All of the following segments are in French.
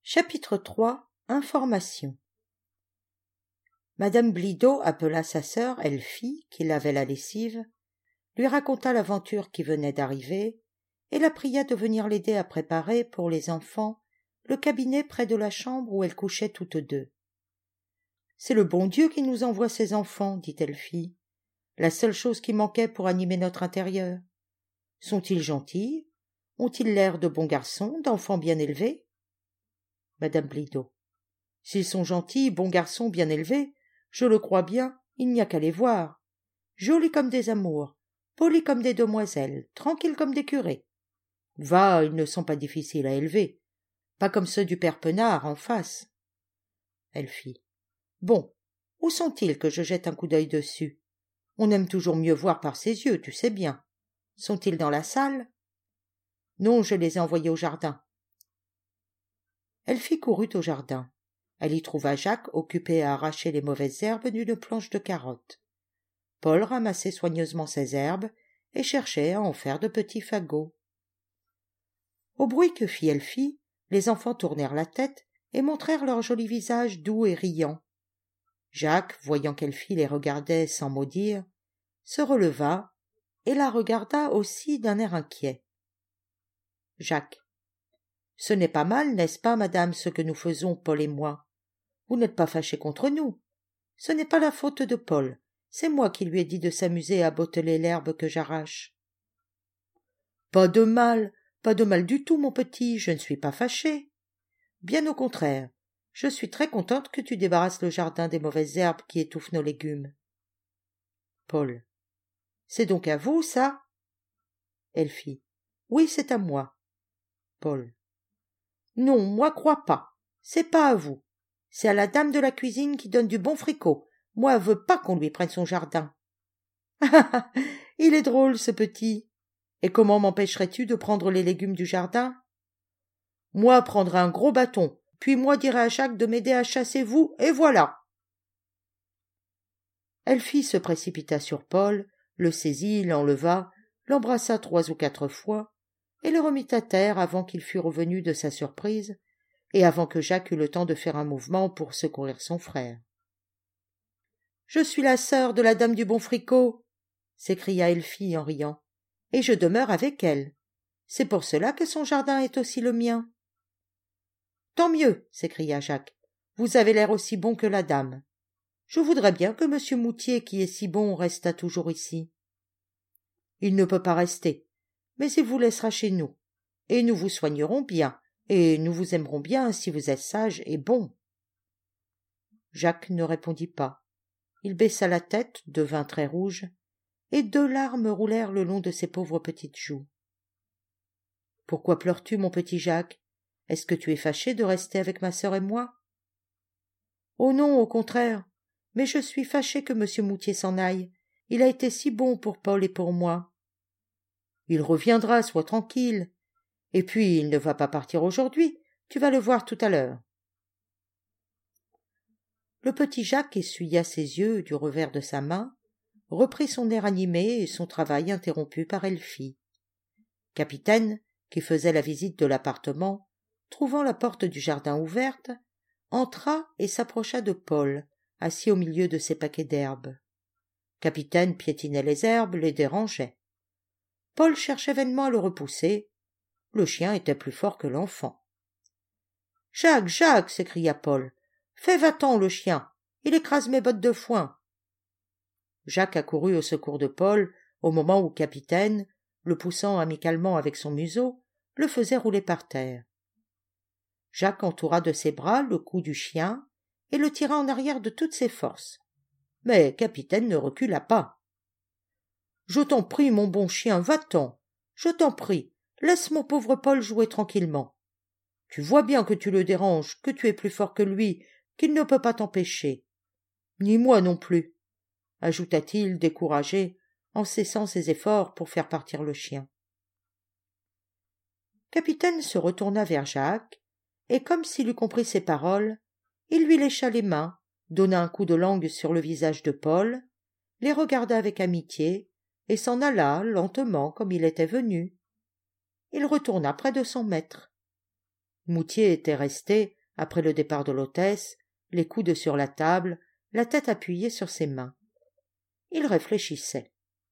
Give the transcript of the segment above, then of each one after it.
Chapitre 3. Information. Madame Blido appela sa sœur Elfie, qui lavait la lessive, lui raconta l'aventure qui venait d'arriver, et la pria de venir l'aider à préparer, pour les enfants, le cabinet près de la chambre où elles couchaient toutes deux. « C'est le bon Dieu qui nous envoie ces enfants, dit Elfie. La seule chose qui manquait pour animer notre intérieur. Sont-ils gentils? Ont-ils l'air de bons garçons, d'enfants bien élevés? » Madame Blido. S'ils sont gentils, bons garçons bien élevés, je le crois bien, il n'y a qu'à les voir. Jolis comme des amours, polis comme des demoiselles, tranquilles comme des curés. Va, ils ne sont pas difficiles à élever, pas comme ceux du père Penard en face. Elfie. Bon, où sont-ils que je jette un coup d'œil dessus? On aime toujours mieux voir par ses yeux, tu sais bien. Sont-ils dans la salle? Non, je les ai envoyés au jardin. Elfie courut au jardin. Elle y trouva Jacques occupé à arracher les mauvaises herbes d'une planche de carottes. Paul ramassait soigneusement ces herbes et cherchait à en faire de petits fagots. Au bruit que fit Elfie, les enfants tournèrent la tête et montrèrent leurs jolis visages doux et riants. Jacques, voyant qu'Elfie les regardait sans mot dire, se releva et la regarda aussi d'un air inquiet. Jacques. Ce n'est pas mal, n'est-ce pas, madame, ce que nous faisons, Paul et moi? Vous n'êtes pas fâchés contre nous. Ce n'est pas la faute de Paul, c'est moi qui lui ai dit de s'amuser à botteler l'herbe que j'arrache. Pas de mal du tout, mon petit, je ne suis pas fâchée. Bien au contraire, je suis très contente que tu débarrasses le jardin des mauvaises herbes qui étouffent nos légumes. Paul. C'est donc à vous, ça? Elfie. Oui, c'est à moi. Paul. Non, moi crois pas. C'est pas à vous. C'est à la dame de la cuisine qui donne du bon fricot. Moi veux pas qu'on lui prenne son jardin. Ah, il est drôle, ce petit. Et comment m'empêcherais-tu de prendre les légumes du jardin? Moi prendrai un gros bâton, puis moi dirai à Jacques de m'aider à chasser vous, et voilà. Elfie se précipita sur Paul, le saisit, l'enleva, l'embrassa 3 ou 4 fois, et le remit à terre avant qu'il fût revenu de sa surprise, et avant que Jacques eût le temps de faire un mouvement pour secourir son frère. « Je suis la sœur de la dame du bon fricot !» s'écria Elfie en riant, « et je demeure avec elle. C'est pour cela que son jardin est aussi le mien. »« Tant mieux !» s'écria Jacques. « Vous avez l'air aussi bon que la dame. Je voudrais bien que monsieur Moutier, qui est si bon, restât toujours ici. »« Il ne peut pas rester, mais il vous laissera chez nous, et nous vous soignerons bien, et nous vous aimerons bien si vous êtes sage et bon. » Jacques ne répondit pas. Il baissa la tête, devint très rouge, et 2 larmes roulèrent le long de ses pauvres petites joues. « Pourquoi pleures-tu, mon petit Jacques? Est-ce que tu es fâché de rester avec ma sœur et moi? »« Oh non, au contraire, mais je suis fâché que monsieur Moutier s'en aille. Il a été si bon pour Paul et pour moi. »« Il reviendra, sois tranquille. Et puis il ne va pas partir aujourd'hui, tu vas le voir tout à l'heure. » Le petit Jacques essuya ses yeux du revers de sa main, reprit son air animé et son travail interrompu par Elfie. Capitaine, qui faisait la visite de l'appartement, trouvant la porte du jardin ouverte, entra et s'approcha de Paul, assis au milieu de ses paquets d'herbes. Capitaine piétinait les herbes, les dérangeait. Paul cherchait vainement à le repousser. Le chien était plus fort que l'enfant. « Jacques, Jacques !» s'écria Paul. « Fais va-t'en, le chien. Il écrase mes bottes de foin. » Jacques accourut au secours de Paul au moment où Capitaine, le poussant amicalement avec son museau, le faisait rouler par terre. Jacques entoura de ses bras le cou du chien et le tira en arrière de toutes ses forces. Mais Capitaine ne recula pas. « Je t'en prie, mon bon chien, va-t'en. Je t'en prie, laisse mon pauvre Paul jouer tranquillement. Tu vois bien que tu le déranges, que tu es plus fort que lui, qu'il ne peut pas t'empêcher. Ni moi non plus, » ajouta-t-il découragé, en cessant ses efforts pour faire partir le chien. Capitaine se retourna vers Jacques, et comme s'il eût compris ses paroles, il lui lécha les mains, donna un coup de langue sur le visage de Paul, les regarda avec amitié, et s'en alla lentement comme il était venu. Il retourna près de son maître. Moutier était resté, après le départ de l'hôtesse, les coudes sur la table, la tête appuyée sur ses mains. Il réfléchissait.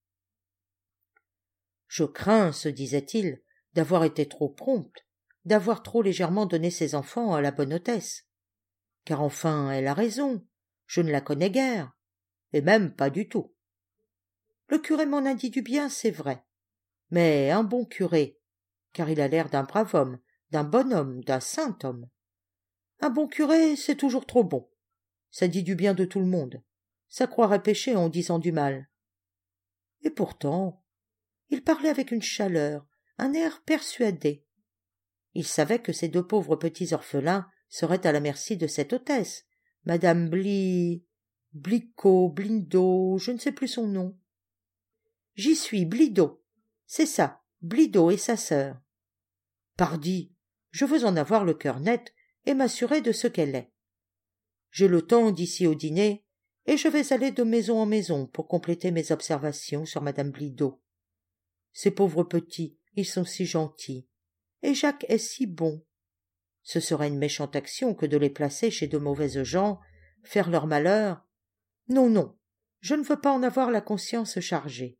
« Je crains, se disait-il, d'avoir été trop prompt, d'avoir trop légèrement donné ses enfants à la bonne hôtesse. Car enfin, elle a raison, je ne la connais guère, et même pas du tout. Le curé m'en a dit du bien, c'est vrai, mais un bon curé, car il a l'air d'un brave homme, d'un bon homme, d'un saint homme. Un bon curé, c'est toujours trop bon. Ça dit du bien de tout le monde. Ça croirait pécher en disant du mal. Et pourtant, il parlait avec une chaleur, un air persuadé. Il savait que ces deux pauvres petits orphelins seraient à la merci de cette hôtesse, madame Blicot, Blindo, je ne sais plus son nom. J'y suis, Blido. C'est ça, Blido et sa sœur. Pardi, je veux en avoir le cœur net et m'assurer de ce qu'elle est. J'ai le temps d'ici au dîner, et je vais aller de maison en maison pour compléter mes observations sur madame Blido. Ces pauvres petits, ils sont si gentils, et Jacques est si bon. Ce serait une méchante action que de les placer chez de mauvaises gens, faire leur malheur. Non, non, je ne veux pas en avoir la conscience chargée.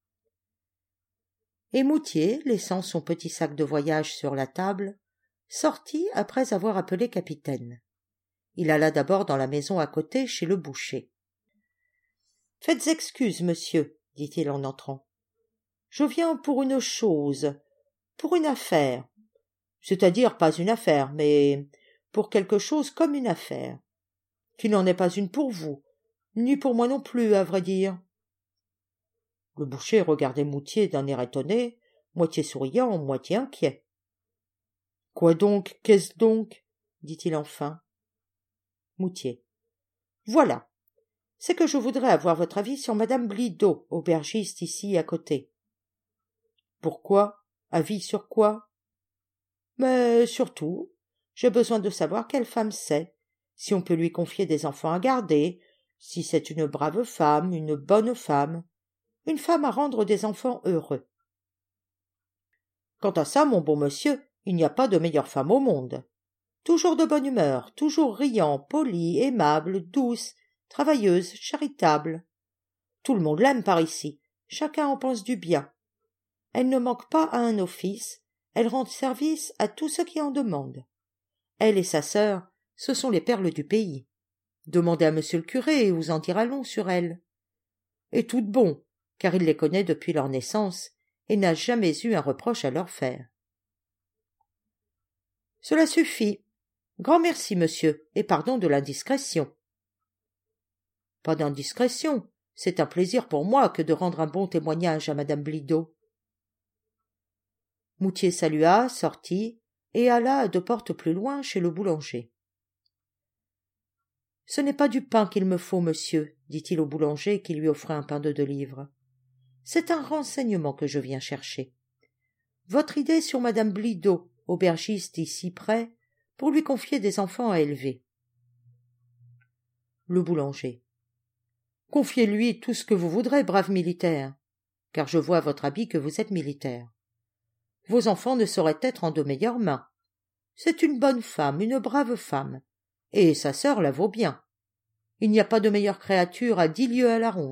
Et Moutier, laissant son petit sac de voyage sur la table, sortit après avoir appelé capitaine. Il alla d'abord dans la maison à côté, chez le boucher. « Faites excuse, monsieur, dit-il en entrant. Je viens pour une chose, pour une affaire. C'est-à-dire pas une affaire, mais pour quelque chose comme une affaire. Qui n'en est pas une pour vous, ni pour moi non plus, à vrai dire. » Le boucher regardait Moutier d'un air étonné, moitié souriant, moitié inquiet. « Quoi donc, qu'est-ce donc ?» dit-il enfin. Moutier. « Voilà. C'est que je voudrais avoir votre avis sur madame Blido, aubergiste ici à côté. »« Pourquoi? Avis sur quoi? »« Mais surtout, j'ai besoin de savoir quelle femme c'est, si on peut lui confier des enfants à garder, si c'est une brave femme, une bonne femme, une femme à rendre des enfants heureux. »« Quant à ça, mon bon monsieur, il n'y a pas de meilleure femme au monde. Toujours de bonne humeur, toujours riant, polie, aimable, douce, travailleuse, charitable. Tout le monde l'aime par ici, chacun en pense du bien. Elle ne manque pas à un office, elle rend service à tous ceux qui en demandent. Elle et sa sœur, ce sont les perles du pays. Demandez à monsieur le curé et vous en dira long sur elle. Et toutes bon, car il les connaît depuis leur naissance et n'a jamais eu un reproche à leur faire. Cela suffit. Grand merci, monsieur, et pardon de l'indiscrétion. Pas d'indiscrétion, c'est un plaisir pour moi que de rendre un bon témoignage à madame Blido. Moutier salua, sortit, et alla à 2 portes plus loin chez le boulanger. « Ce n'est pas du pain qu'il me faut, monsieur, dit-il au boulanger qui lui offrait un pain de 2 livres. C'est un renseignement que je viens chercher. Votre idée sur madame Blido, aubergiste ici près, pour lui confier des enfants à élever. » Le boulanger. « Confiez-lui tout ce que vous voudrez, brave militaire, car je vois à votre habit que vous êtes militaire. Vos enfants ne sauraient être en de meilleures mains. C'est une bonne femme, une brave femme, et sa sœur la vaut bien. Il n'y a pas de meilleure créature à 10 lieues à la ronde. »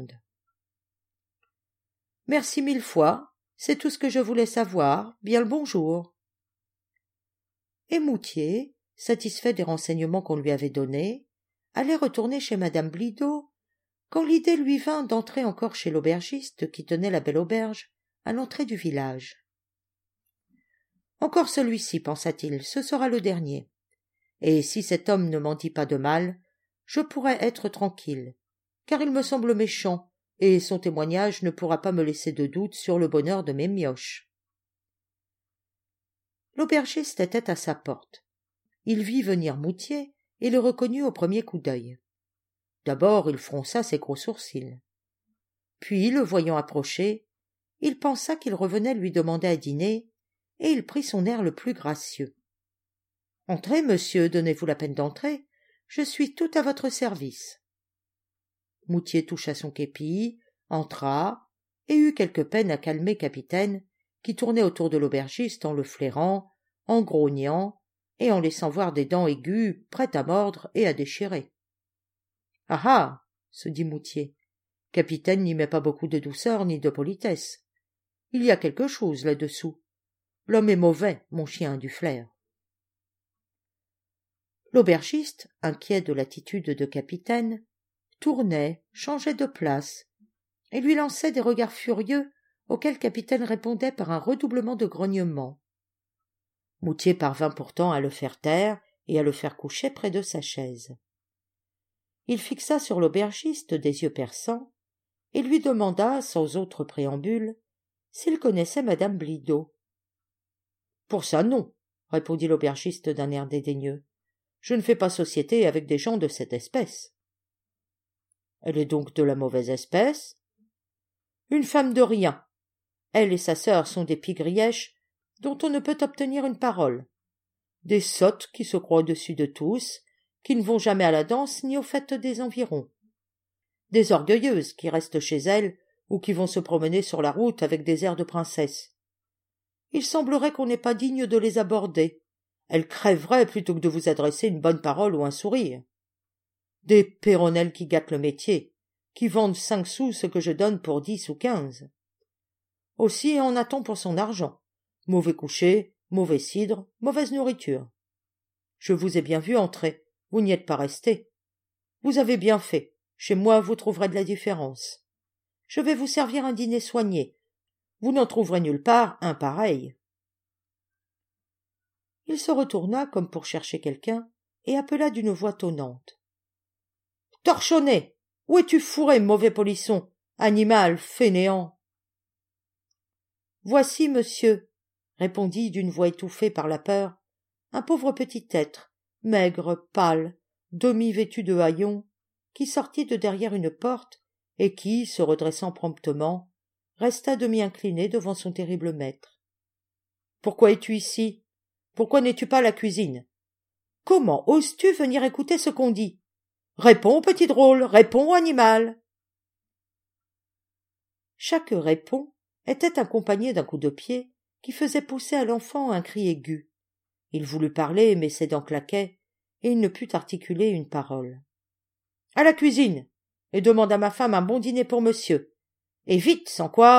« Merci 1000 fois, c'est tout ce que je voulais savoir, bien le bonjour. » Et Moutier, satisfait des renseignements qu'on lui avait donnés, allait retourner chez madame Blido, quand l'idée lui vint d'entrer encore chez l'aubergiste qui tenait la belle auberge à l'entrée du village. Encore celui-ci, pensa-t-il, ce sera le dernier. Et si cet homme ne m'en dit pas de mal, je pourrai être tranquille, car il me semble méchant, et son témoignage ne pourra pas me laisser de doute sur le bonheur de mes mioches. L'aubergiste était à sa porte. Il vit venir Moutier et le reconnut au premier coup d'œil. D'abord il fronça ses gros sourcils. Puis, le voyant approcher, il pensa qu'il revenait lui demander à dîner, et il prit son air le plus gracieux. « Entrez, monsieur, donnez-vous la peine d'entrer, je suis tout à votre service. » Moutier toucha son képi, entra, et eut quelque peine à calmer Capitaine, qui tournait autour de l'aubergiste en le flairant, en grognant, et en laissant voir des dents aiguës, prêtes à mordre et à déchirer. « Ah ah !» se dit Moutier. « Capitaine n'y met pas beaucoup de douceur ni de politesse. Il y a quelque chose là-dessous. L'homme est mauvais, mon chien a du flair. » L'aubergiste, inquiet de l'attitude de Capitaine, tournait, changeait de place, et lui lançait des regards furieux auquel Capitaine répondait par un redoublement de grognements. Moutier parvint pourtant à le faire taire et à le faire coucher près de sa chaise. Il fixa sur l'aubergiste des yeux perçants et lui demanda, sans autre préambule, s'il connaissait madame Blido. « Pour ça, non, » répondit l'aubergiste d'un air dédaigneux. « Je ne fais pas société avec des gens de cette espèce. »« Elle est donc de la mauvaise espèce ?»« Une femme de rien. Elle et sa sœur sont des pigrièches dont on ne peut obtenir une parole. Des sottes qui se croient au-dessus de tous, qui ne vont jamais à la danse ni aux fêtes des environs. Des orgueilleuses qui restent chez elles ou qui vont se promener sur la route avec des airs de princesse. Il semblerait qu'on n'est pas digne de les aborder. Elles crèveraient plutôt que de vous adresser une bonne parole ou un sourire. Des péronnelles qui gâtent le métier, qui vendent 5 sous ce que je donne pour 10 ou 15. Aussi en a-t-on pour son argent. Mauvais coucher, mauvais cidre, mauvaise nourriture. Je vous ai bien vu entrer, vous n'y êtes pas resté. Vous avez bien fait, chez moi vous trouverez de la différence. Je vais vous servir un dîner soigné. Vous n'en trouverez nulle part un pareil. Il se retourna comme pour chercher quelqu'un et appela d'une voix tonnante. « Torchonnet, où es-tu fourré, mauvais polisson, animal fainéant ?»« Voici, monsieur, » répondit d'une voix étouffée par la peur, un pauvre petit être, maigre, pâle, demi-vêtu de haillons, qui sortit de derrière une porte et qui, se redressant promptement, resta demi-incliné devant son terrible maître. « Pourquoi es-tu ici ? Pourquoi n'es-tu pas à la cuisine ? Comment oses-tu venir écouter ce qu'on dit ? Réponds, petit drôle, réponds, animal !» Chaque réponds était accompagné d'un coup de pied qui faisait pousser à l'enfant un cri aigu. Il voulut parler, mais ses dents claquaient, et il ne put articuler une parole. « À la cuisine, et demande à ma femme un bon dîner pour monsieur. Et vite, sans quoi… »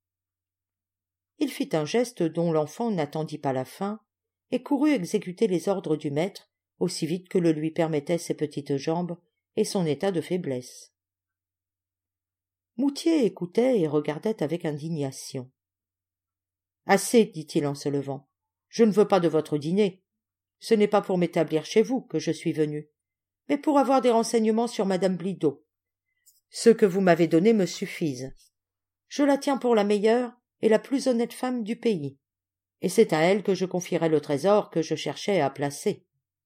Il fit un geste dont l'enfant n'attendit pas la fin, et courut exécuter les ordres du maître aussi vite que le lui permettaient ses petites jambes et son état de faiblesse. Moutier écoutait et regardait avec indignation. « Assez, dit-il en se levant. Je ne veux pas de votre dîner. Ce n'est pas pour m'établir chez vous que je suis venu, mais pour avoir des renseignements sur madame Blido. Ceux que vous m'avez donnés me suffisent. Je la tiens pour la meilleure et la plus honnête femme du pays, et c'est à elle que je confierai le trésor que je cherchais à placer. »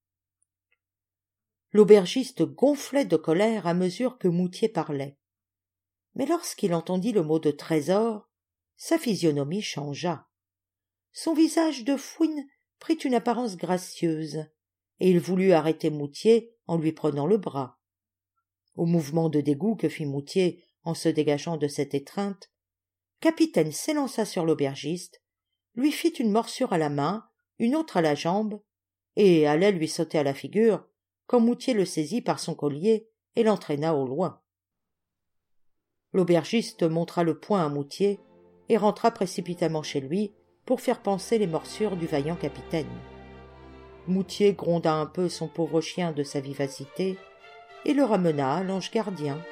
L'aubergiste gonflait de colère à mesure que Moutier parlait. Mais lorsqu'il entendit le mot de trésor, sa physionomie changea. Son visage de fouine prit une apparence gracieuse, et il voulut arrêter Moutier en lui prenant le bras. Au mouvement de dégoût que fit Moutier en se dégageant de cette étreinte, Capitaine s'élança sur l'aubergiste, lui fit une morsure à la main, une autre à la jambe, et allait lui sauter à la figure quand Moutier le saisit par son collier et l'entraîna au loin. L'aubergiste montra le poing à Moutier et rentra précipitamment chez lui pour faire panser les morsures du vaillant capitaine. Moutier gronda un peu son pauvre chien de sa vivacité et le ramena à l'ange gardien.